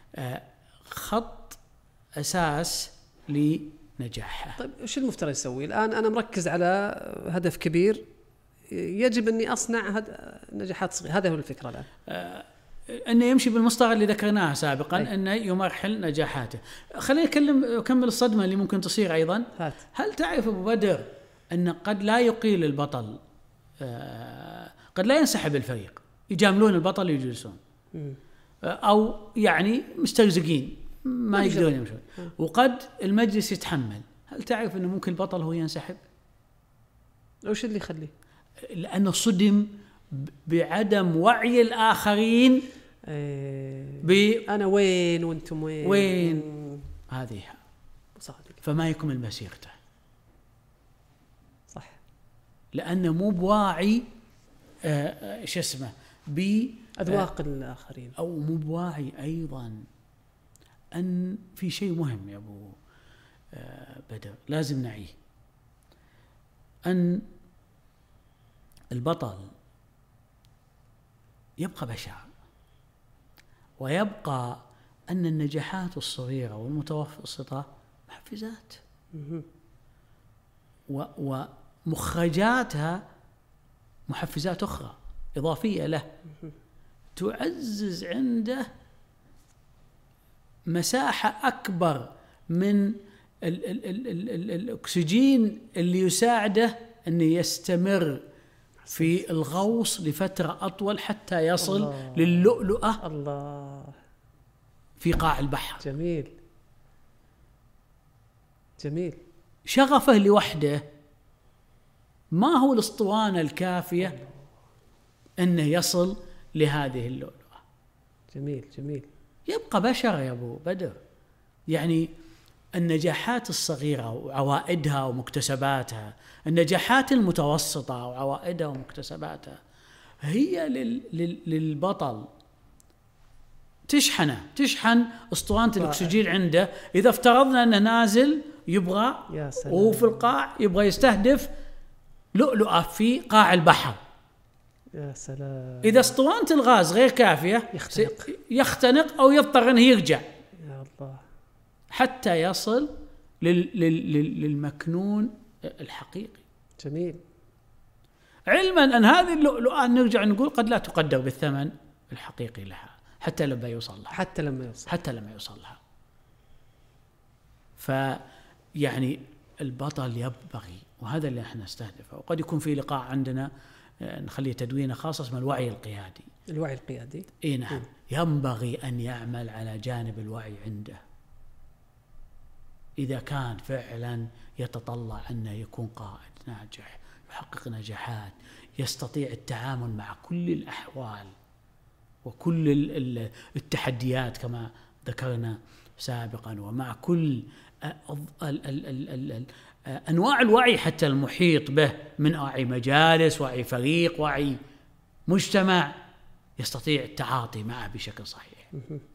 خط أساس لنجاحه. طيب وش المفترض يسوي الآن؟ أنا مركز على هدف كبير، يجب أني أصنع هد... نجاحات صغيرة، هذا هو الفكرة الآن. آه أنه يمشي بالمسطرة اللي ذكرناها سابقا، أي. أنه يمرحل نجاحاته. خلينا نكلم أكمل الصدمة اللي ممكن تصير أيضا. هات. هل تعرف أبو بدر أن قد لا يقيل البطل، آه قد لا ينسحب الفريق، يجاملون البطل يجلسون، آه أو يعني مسترزقين ما يقدرون يمشون، وقد المجلس يتحمل. هل تعرف أنه ممكن البطل هو ينسحب؟ وش اللي يخليه؟ لأنه صدم بعدم وعي الآخرين. ايه ب... أنا وين وأنتم وين وين هذه صادق. فما يكمل مسيرته، صح، لأنه مو بواعي آه شو اسمه بأذواق آه الآخرين، أو مو بواعي أيضا أن في شيء مهم يا أبو آه بدر لازم نعيه، أن البطل يبقى بشر، ويبقى أن النجاحات الصغيرة والمتوسطة محفزات ومخرجاتها محفزات أخرى إضافية له تعزز عنده مساحة أكبر من ال ال ال ال ال الأكسجين اللي يساعده أن يستمر في الغوص لفترة أطول حتى يصل الله. للؤلؤة الله في قاع البحر. جميل جميل. شغفه لوحده ما هو الاسطوانة الكافية الله. أنه يصل لهذه اللؤلؤة. جميل جميل. يبقى بشر يا أبو بدر. يعني النجاحات الصغيرة وعوائدها ومكتسباتها، النجاحات المتوسطة وعوائدها ومكتسباتها هي لل لل للبطل تشحنه، تشحن اسطوانة الأكسجين عنده. إذا افترضنا أنه نازل يبغى وفي القاع يبغى يستهدف لؤلؤة في قاع البحر، يا سلام. إذا اسطوانة الغاز غير كافية يختنق, يختنق أو يضطر أنه يرجع يا الله حتى يصل لل لل للمكنون الحقيقي. جميل. علما أن هذه اللؤلؤة نرجع نقول قد لا تقدر بالثمن الحقيقي لها حتى لما يوصل لها، حتى لما يوصل حتى لما يوصل لها. فيعني البطل يبغي، وهذا اللي احنا نستهدفه. وقد يكون في لقاء عندنا نخليه تدوينه خاصة اسمه الوعي القيادي. الوعي القيادي اي نعم. ينبغي أن يعمل على جانب الوعي عنده إذا كان فعلا يتطلع أنه يكون قائد ناجح، يحقق نجاحات، يستطيع التعامل مع كل الأحوال وكل التحديات كما ذكرنا سابقا، ومع كل أنواع الوعي حتى المحيط به من وعي مجالس، وعي فريق، وعي مجتمع، يستطيع التعاطي معه بشكل صحيح.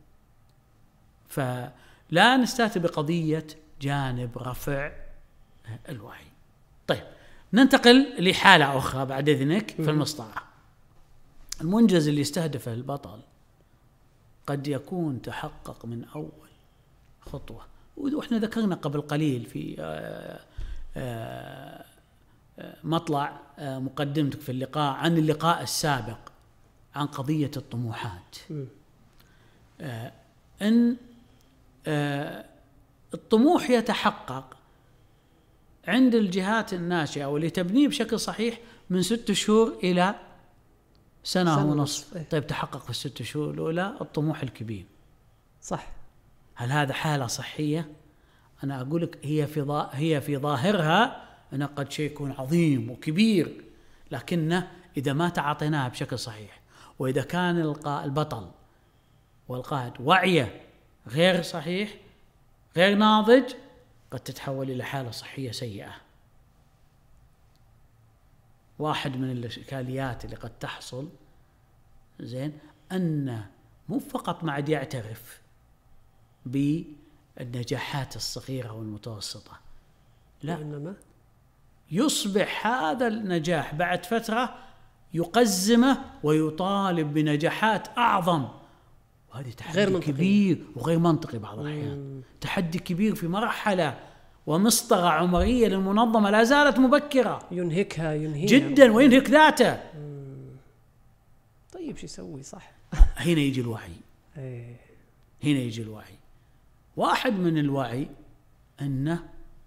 فلا نستهتر بقضية جانب رفع الوعي. طيب ننتقل لحالة أخرى بعد إذنك في المسطرة. المنجز اللي يستهدفه البطل قد يكون تحقق من أول خطوة، وإحنا ذكرنا قبل قليل في مطلع مقدمتك في اللقاء عن اللقاء السابق عن قضية الطموحات، أن الطموح يتحقق عند الجهات الناشئة واللي تبنيه بشكل صحيح من ست شهور إلى سنة, سنة ونصف. إيه؟ طيب تحقق في الست شهور الأولى الطموح الكبير، صح. هل هذا حالة صحية؟ أنا أقول لك هي في هي في ظاهرها أنه قد شيء يكون عظيم وكبير، لكنه إذا ما تعاطيناها بشكل صحيح، وإذا كان البطل والقائد وعيه غير صحيح غير ناضج، قد تتحول إلى حالة صحية سيئة. واحد من الإشكاليات اللي قد تحصل زين أن مو فقط ما عاد يعترف بالنجاحات الصغيرة والمتوسطة، لا، إنما يصبح هذا النجاح بعد فترة يقزمه ويطالب بنجاحات أعظم، وهذه تحدي كبير وغير منطقي بعض الأحيان. تحدي كبير في مرحلة ومسطرة عمرية للمنظمة لا زالت مبكرة، ينهكها ينهيها جدا وينهك ذاته. طيب شو يسوي؟ صح. هنا يجي الوعي. ايه. هنا يجي الوعي. واحد من الوعي أنه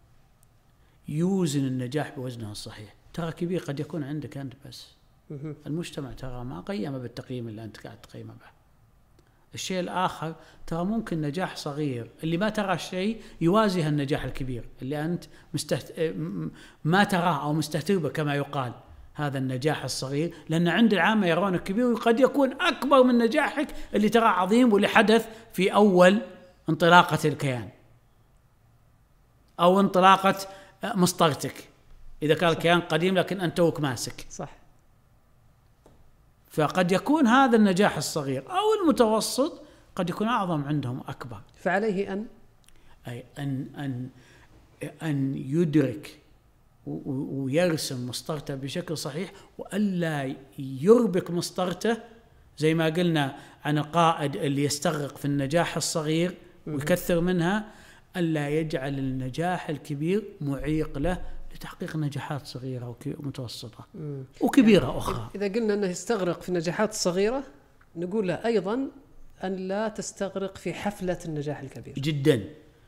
يوزن النجاح بوزنه الصحيح. ترى كبير قد يكون عندك أنت بس، المجتمع ترى ما قيم بالتقييم اللي أنت قاعد تقيمه به. الشيء الآخر ترى ممكن نجاح صغير اللي ما ترى شيء يوازي هالنجاح الكبير اللي أنت مستهت... ما تراه أو مستهتر كما يقال هذا النجاح الصغير، لأن عند العامة يرونه كبير وقد يكون أكبر من نجاحك اللي تراه عظيم واللي حدث في أول انطلاقة الكيان أو انطلاقة مسطرتك، إذا كان الكيان قديم لكن أنت توك ماسك. صح. فقد يكون هذا النجاح الصغير أو المتوسط قد يكون أعظم عندهم أكبر. فعليه أن أي أن أن أن يدرك ويرسم مسطرته بشكل صحيح، وألا يربك مسطرته زي ما قلنا عن القائد اللي يستغرق في النجاح الصغير ويكثر منها، ألا يجعل النجاح الكبير معيق له لتحقيق نجاحات صغيرة ومتوسطة وكبيرة يعني أخرى. إذا قلنا أنه يستغرق في النجاحات الصغيرة، نقول له أيضا أن لا تستغرق في حفلة النجاح الكبير جدا،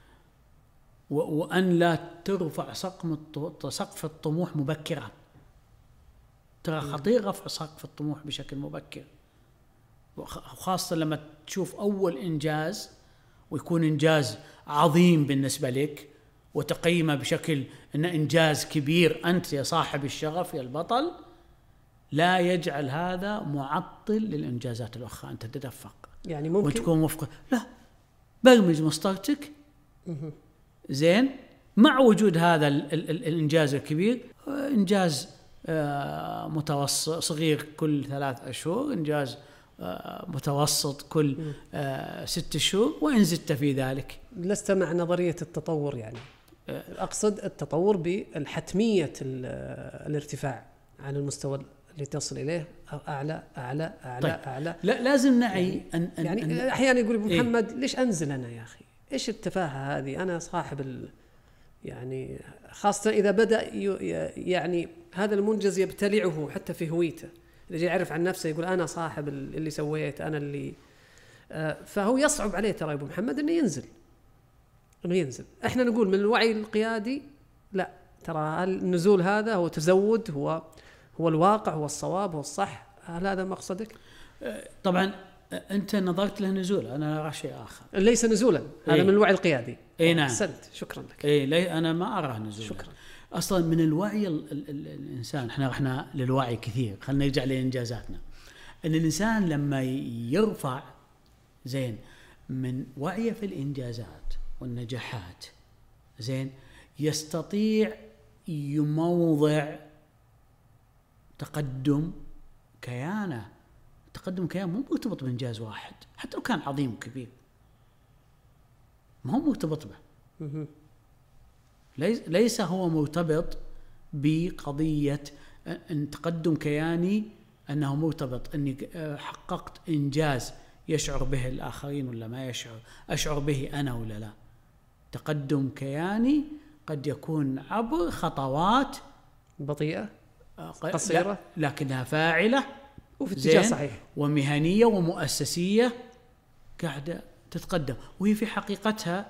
وأن لا ترفع سقف الطموح مبكرا. ترى خطير رفع سقف الطموح بشكل مبكر، وخاصة لما تشوف أول إنجاز ويكون إنجاز عظيم بالنسبة لك وتقيمه بشكل أنه إنجاز كبير، أنت يا صاحب الشغف يا البطل، لا يجعل هذا معطل للإنجازات الأخرى. أنت تدفق يعني ممكن وتكون موفق، لا، برمج مسطرتك زين مع وجود هذا ال ال ال الإنجاز الكبير، إنجاز آه متوسط صغير كل ثلاث أشهر، إنجاز آه متوسط كل آه ست شهور، وإن زدت في ذلك. لست مع نظرية التطور يعني؟ أقصد التطور بالحتمية الارتفاع عن المستوى اللي تصل إليه أعلى أعلى أعلى طيب. أعلى. لا، لازم نعي يعني أن, أن, يعني أن أحيانا يقول أبو محمد إيه؟ ليش أنزل أنا يا أخي؟ إيش التفاهة هذه؟ أنا صاحب ال يعني خاصة إذا بدأ يعني هذا المنجز يبتلعه حتى في هويته، إذا جاء يعرف عن نفسه يقول أنا صاحب اللي سويت، أنا اللي آه فهو يصعب عليه ترى أبو محمد إنه ينزل إنه ينزل. إحنا نقول من الوعي القيادي لا، ترى النزول هذا هو تزود، هو هو الواقع، هو الصواب، هو الصح. هل هذا مقصدك؟ طبعا أنت نظرت له نزول، أنا أرى شيء آخر. ليس نزولا، هذا إيه؟ من الوعي القيادي. إيه نعم. أحسنت، شكرا لك. إيه لي أنا ما أرى نزولا. شكرا. أصلا من الوعي ال ال ال الإنسان، إحنا رحنا للوعي كثير، خلنا نرجع لإنجازاتنا. أن الإنسان لما يرفع زين من وعيه في الإنجازات والنجاحات زين يستطيع يموضع تقدم كيانه. تقدم كيان مو مرتبط بإنجاز واحد، حتى لو كان عظيم وكبير ما هو مرتبط به. ليس هو مرتبط بقضية أن تقدم كياني أنه مرتبط أني حققت إنجاز يشعر به الآخرين ولا ما يشعر، أشعر به أنا ولا لا. تقدم كياني قد يكون عبر خطوات بطيئة قصيرة قصيرة لكنها فاعلة وفي اتجاه صحيح ومهنية ومؤسسية قاعدة تتقدم، وهي في حقيقتها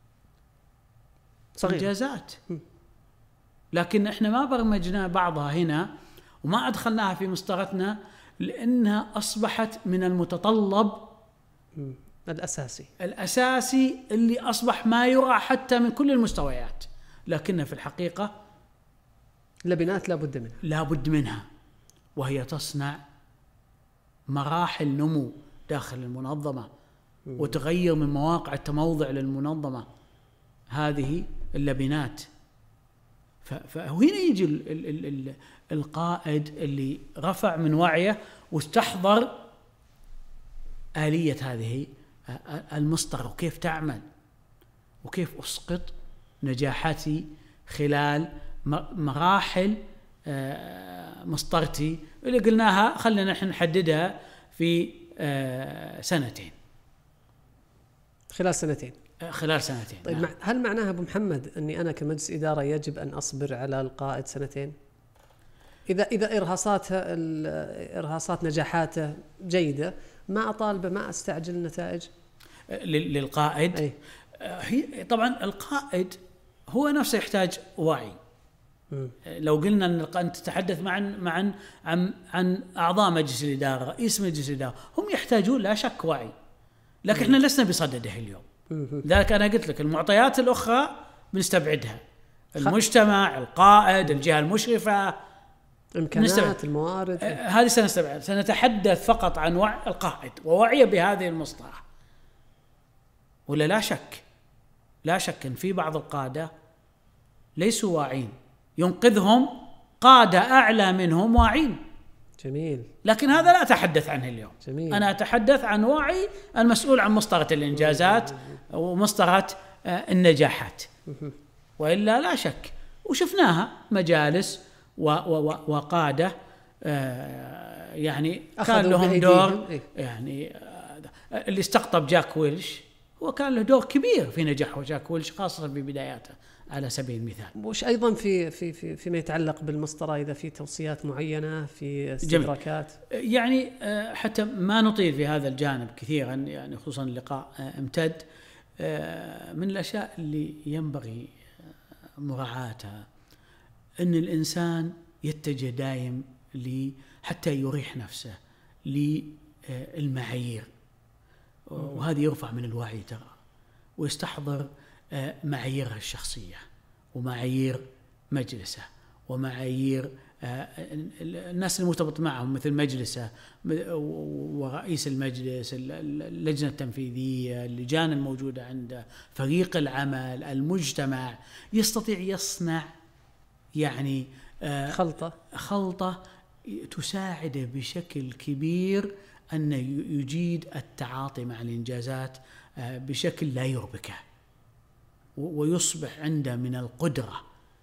صغيرة إنجازات، لكن إحنا ما برمجنا بعضها هنا وما أدخلناها في مسطرتنا لأنها أصبحت من المتطلب الأساسي الأساسي اللي أصبح ما يرى حتى من كل المستويات، لكنها في الحقيقة لبنات لا بد منها لا بد منها، وهي تصنع مراحل نمو داخل المنظمة وتغير من مواقع التموضع للمنظمة هذه اللبنات. فهنا يجي ال ال ال القائد اللي رفع من وعيه واستحضر آلية هذه المسطرة وكيف تعمل وكيف أسقط نجاحاتي خلال مراحل مسطرتي اللي قلناها خلينا نحن نحددها في سنتين خلال سنتين خلال سنتين. طيب نعم. هل معناها أبو محمد أني أنا كمجلس إدارة يجب أن أصبر على القائد سنتين إذا إذا إرهاصاتها إرهاصات نجاحاته جيدة، ما أطالبه ما أستعجل النتائج للقائد؟ أي. هي طبعا القائد هو نفسه يحتاج وعي. م. لو قلنا أن أنت تتحدث معا معا عن عن أعضاء مجلس الإدارة، رئيس مجلس الإدارة، هم يحتاجون لا شك وعي، لكن م. إحنا لسنا بصدده اليوم. لذلك أنا قلت لك المعطيات الأخرى بنستبعدها، المجتمع، القائد، الجهة المشرفة، إمكانات، الموارد، هذه سنستبعد. سنتحدث فقط عن وعي القائد ووعيه بهذه المصطلح. ولا لا شك لا شك أن في بعض القادة ليسوا واعين، ينقذهم قادة أعلى منهم واعين. جميل. لكن هذا لا أتحدث عنه اليوم. جميل. أنا أتحدث عن وعي المسؤول عن مسطرة الإنجازات ومسطرة النجاحات. وإلا لا شك وشفناها مجالس وقادة يعني كان لهم دور، يعني اللي استقطب جاك ويلش هو كان له دور كبير في نجاح جاك ويلش خاصة في بداياته على سبيل المثال. وش أيضا في في في فيما يتعلق بالمسطرة، إذا في توصيات معينة في استدراكات؟ يعني حتى ما نطيل في هذا الجانب كثيرا، يعني خصوصا اللقاء امتد، من الأشياء اللي ينبغي مراعاتها أن الإنسان يتجه دائم حتى يريح نفسه للمعايير، وهذه يرفع من الوعي ترى، ويستحضر معاييره الشخصية ومعايير مجلسه ومعايير الناس المرتبط معهم مثل مجلسه ورئيس المجلس، اللجنة التنفيذية، اللجان الموجودة عنده، فريق العمل، المجتمع، يستطيع يصنع يعني خلطة خلطة تساعده بشكل كبير أن يجيد التعاطي مع الإنجازات بشكل لا يربكه، ويصبح عنده من القدرة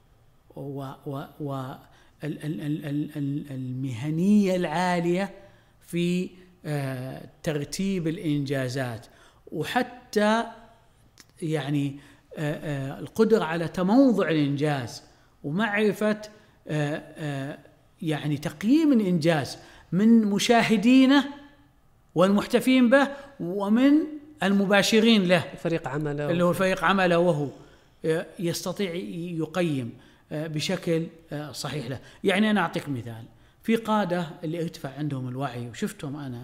والمهنية العالية في ترتيب الإنجازات، وحتى يعني القدرة على تموضع الإنجاز ومعرفة يعني تقييم الإنجاز من مشاهدينه والمحتفين به ومن المباشرين له، فريق عمله اللي هو فريق عمله، وهو يستطيع يقيم بشكل صحيح له. يعني أنا أعطيك مثال، في قادة اللي ارتفع عندهم الوعي وشفتهم أنا،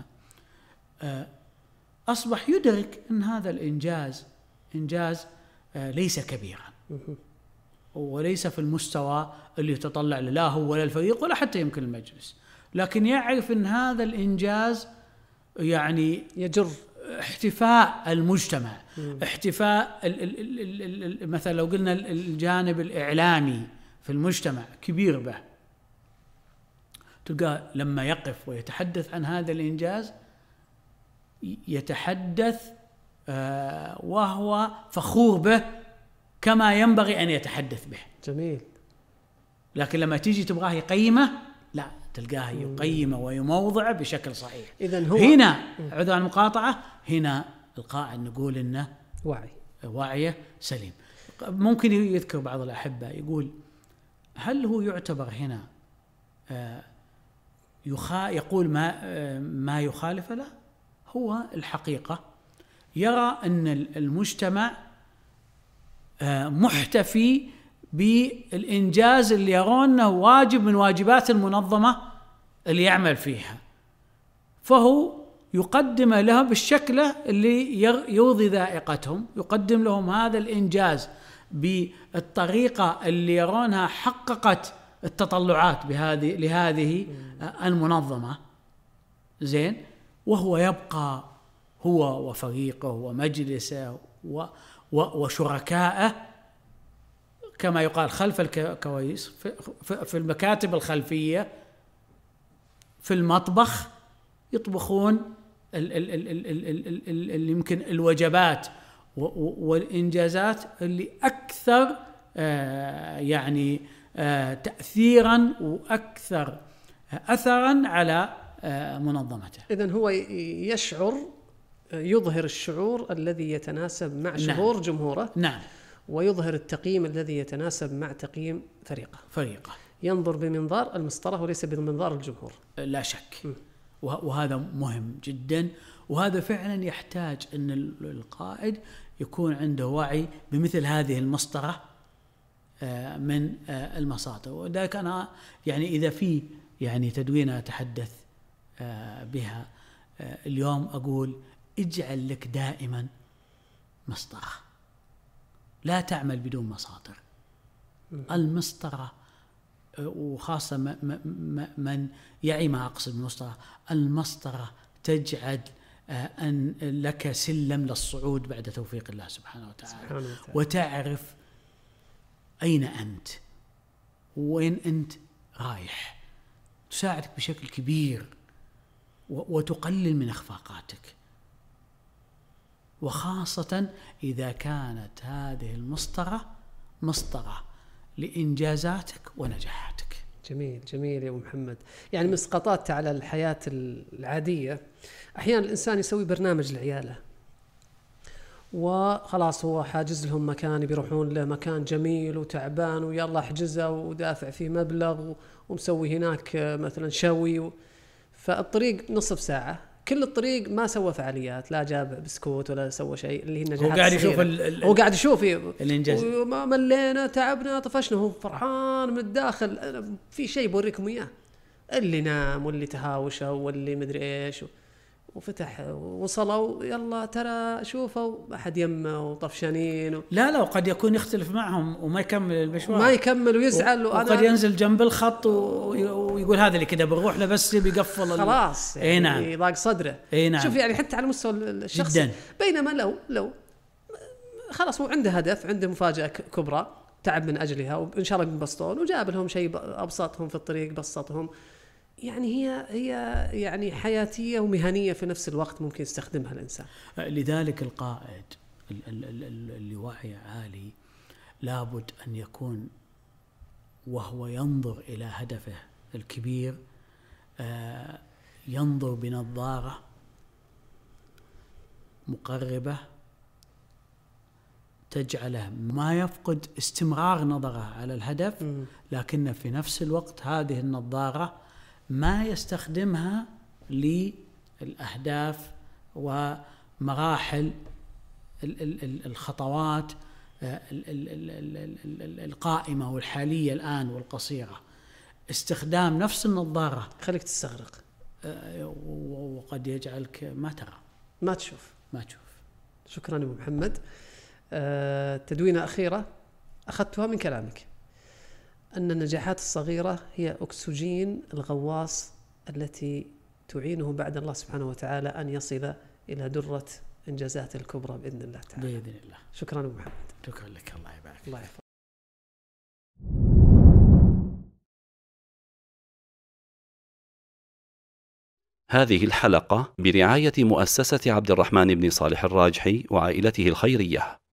أصبح يدرك أن هذا الإنجاز إنجاز ليس كبيرا وليس في المستوى اللي يتطلع له لا هو ولا الفريق ولا حتى يمكن المجلس، لكن يعرف أن هذا الإنجاز يعني يجر احتفاء المجتمع، م. احتفاء مثلا لو قلنا الجانب الإعلامي في المجتمع كبير به، تلقى لما يقف ويتحدث عن هذا الإنجاز يتحدث آه وهو فخور به كما ينبغي أن يتحدث به. جميل. لكن لما تيجي تبغاه يقيمه، لا، تلقاه يقيمه ويموضعه بشكل صحيح. إذن هو هنا عذر المقاطعة، هنا القائد نقول إنه وعي وعيه سليم. ممكن يذكر بعض الأحبة يقول هل هو يعتبر هنا يخا يقول ما ما يخالف له؟ هو الحقيقة يرى أن المجتمع محتفي بالإنجاز اللي يرونه واجب من واجبات المنظمة اللي يعمل فيها، فهو يقدم له بالشكل اللي يرضي ذائقتهم، يقدم لهم هذا الإنجاز بالطريقة اللي يرونها حققت التطلعات بهذه لهذه المنظمة. زين، وهو يبقى هو وفريقه ومجلسه وشركائه كما يقال خلف الكواليس، في المكاتب الخلفية، في المطبخ، يطبخون اللي يمكن الوجبات والإنجازات اللي أكثر يعني تأثيرا وأكثر أثرا على منظمته. إذن هو يشعر، يظهر الشعور الذي يتناسب مع شعور نعم. جمهوره. نعم. ويظهر التقييم الذي يتناسب مع تقييم فريقه. فريقه ينظر بمنظار المسطرة وليس بمنظار الجمهور. لا شك. م. وهذا مهم جدا، وهذا فعلا يحتاج أن القائد يكون عنده وعي بمثل هذه المسطرة من المصادر. وذلك أنا يعني إذا في يعني تدوينة أتحدث بها اليوم أقول اجعل لك دائما مسطرة، لا تعمل بدون مصادر. المسطرة، وخاصة من يعي ما أقصد بالمسطرة، المسطرة تجعل أن لك سلم للصعود بعد توفيق الله سبحانه وتعالى، وتعرف أين أنت وين أنت رايح، تساعدك بشكل كبير وتقلل من إخفاقاتك، وخاصة إذا كانت هذه المسطرة مسطرة لإنجازاتك ونجاحاتك. جميل جميل يا أبو محمد. يعني مسقطات على الحياة العادية، أحيانا الإنسان يسوي برنامج لعياله وخلاص هو حاجز لهم مكان بيروحون له، مكان جميل وتعبان ويلا احجزه ودافع فيه مبلغ ومسوي هناك مثلا شوي، فالطريق نصف ساعة، كل الطريق ما سوى فعاليات، لا جاب بسكوت ولا سوى شيء اللي هي النجاحات. هو قاعد يشوف ال هو قاعد يشوف الانجاز، وما ملينا تعبنا طفشنا، هو فرحان من الداخل في شيء بوريكم اياه، اللي نام واللي تهاوشوا واللي مدري ايش، وفتح وصلوا يلا ترى شوفوا أحد يمه وطفشانين و... لا لا وقد يكون يختلف معهم وما يكمل المشوار، ما يكمل ويزعل و... وقد ينزل جنب الخط و... ويقول هذا اللي كذا بنروح له بس بيقفل خلاص يعني نعم. يضاق صدره. نعم. شوف يعني حتى على مستوى الشخص جداً. بينما لو لو خلاص هو عنده هدف، عنده مفاجأة كبرى تعب من أجلها وإن شاء الله بينبسطون، وجاب لهم شيء أبسطهم في الطريق بسطهم، يعني هي هي يعني حياتية ومهنية في نفس الوقت ممكن يستخدمها الإنسان. لذلك القائد اللي وعي عالي لابد أن يكون وهو ينظر إلى هدفه الكبير ينظر بنظارة مقربة تجعله ما يفقد استمرار نظره على الهدف، لكن في نفس الوقت هذه النظارة ما يستخدمها للأهداف ومراحل الخطوات القائمة والحالية الآن والقصيرة. استخدام نفس النظارة خليك تستغرق وقد يجعلك ما ترى ما تشوف ما تشوف. شكرا أبو محمد. أه تدوينة أخيرة أخذتها من كلامك، أن النجاحات الصغيرة هي أكسجين الغواص التي تعينه بعد الله سبحانه وتعالى أن يصل إلى درة إنجازات الكبرى بإذن الله تعالى. بإذن الله. شكرا أبو محمد. شكرا لك، الله يبارك. الله يحفظك. هذه الحلقة برعاية مؤسسة عبد الرحمن بن صالح الراجحي وعائلته الخيرية.